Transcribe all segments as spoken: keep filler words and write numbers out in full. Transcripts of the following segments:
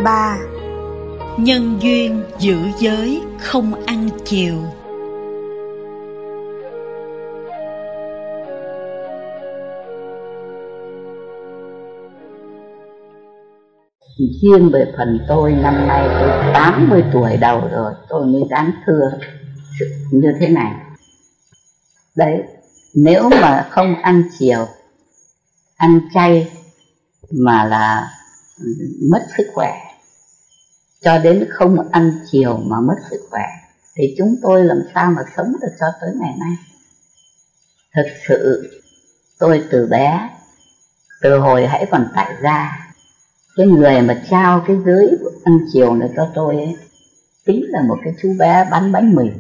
ba. Nhân duyên giữ giới không ăn chiều. Riêng về phần tôi, năm nay tôi tám mươi tuổi đầu rồi, tôi mới dám thưa như thế này. Đấy, nếu mà không ăn chiều, ăn chay mà là mất sức khỏe, cho đến không ăn chiều mà mất sức khỏe, thì chúng tôi làm sao mà sống được cho tới ngày nay. Thực sự tôi từ bé, từ hồi hãy còn tại gia, cái người mà trao cái giới ăn chiều này cho tôi ấy, chính là một cái chú bé bán bánh mì.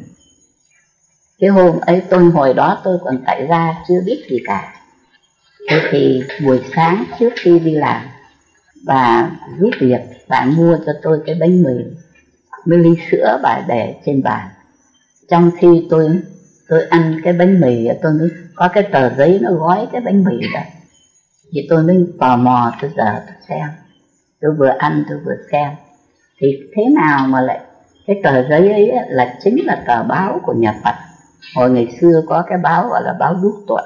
Cái hôm ấy tôi hồi đó tôi còn tại gia chưa biết gì cả. Thế thì buổi sáng trước khi đi làm, bà giúp việc, bà mua cho tôi cái bánh mì, với ly sữa bà để trên bàn. Trong khi tôi tôi ăn cái bánh mì, tôi mới có cái tờ giấy nó gói cái bánh mì đó, thì tôi mới tò mò, tôi giờ tôi xem, tôi vừa ăn tôi vừa xem, thì thế nào mà lại cái tờ giấy ấy là chính là tờ báo của nhà Phật. Hồi ngày xưa có cái báo gọi là báo Đúc Tuệ,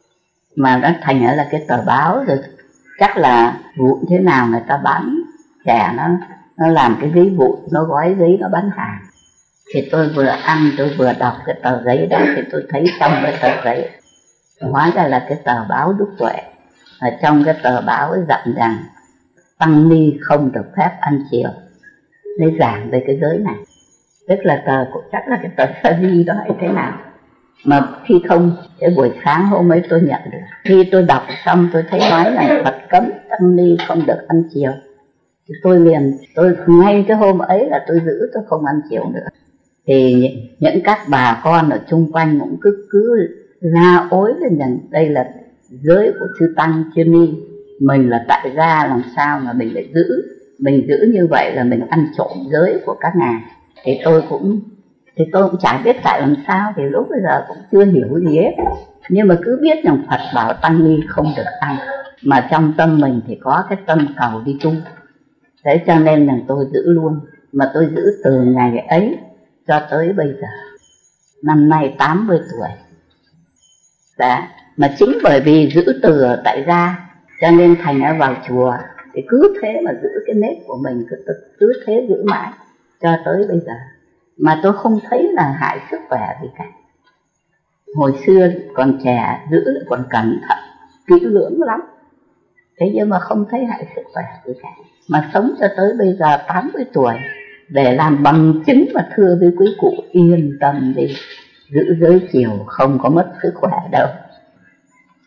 mà nó thành ra là cái tờ báo rồi. Chắc là vụn thế nào người ta bán, trẻ nó nó làm cái giấy vụn, nó gói giấy nó bán hàng. Thì tôi vừa ăn tôi vừa đọc cái tờ giấy đó, thì tôi thấy trong cái tờ giấy hóa ra là cái tờ báo Đúc Tuệ. Ở trong cái tờ báo ấy dặn rằng tăng ni không được phép ăn chiều, để giảng về cái giới này. Tức là tờ cũng chắc là cái tờ sa di đó hay thế nào, mà khi không, cái buổi sáng hôm ấy tôi nhận được. Khi tôi đọc xong tôi thấy nói là Phật cấm tăng ni không được ăn chiều, thì tôi liền, tôi ngay cái hôm ấy là tôi giữ, tôi không ăn chiều nữa. Thì những các bà con ở chung quanh cũng cứ cứ la ối lên rằng đây là giới của chư tăng chư ni, mình là tại gia làm sao mà mình lại giữ, mình giữ như vậy là mình ăn trộm giới của các ngài. Thì tôi cũng thì tôi cũng chả biết tại làm sao, thì lúc bây giờ cũng chưa hiểu gì hết, nhưng mà cứ biết rằng Phật bảo tăng ni không được ăn, mà trong tâm mình thì có cái tâm cầu đi tu. Thế cho nên rằng tôi giữ luôn, mà tôi giữ từ ngày ấy cho tới bây giờ, năm nay tám mươi tuổi. Đó, mà chính bởi vì giữ từ ở tại gia cho nên thành ra vào chùa thì cứ thế mà giữ cái nếp của mình, cứ, cứ thế giữ mãi cho tới bây giờ, mà tôi không thấy là hại sức khỏe gì cả. Hồi xưa còn trẻ giữ lại còn cẩn thận kỹ lưỡng lắm, thế nhưng mà không thấy hại sức khỏe gì cả, mà sống cho tới bây giờ tám mươi tuổi để làm bằng chứng mà thưa với quý cụ yên tâm đi, giữ giới chiều không có mất sức khỏe đâu.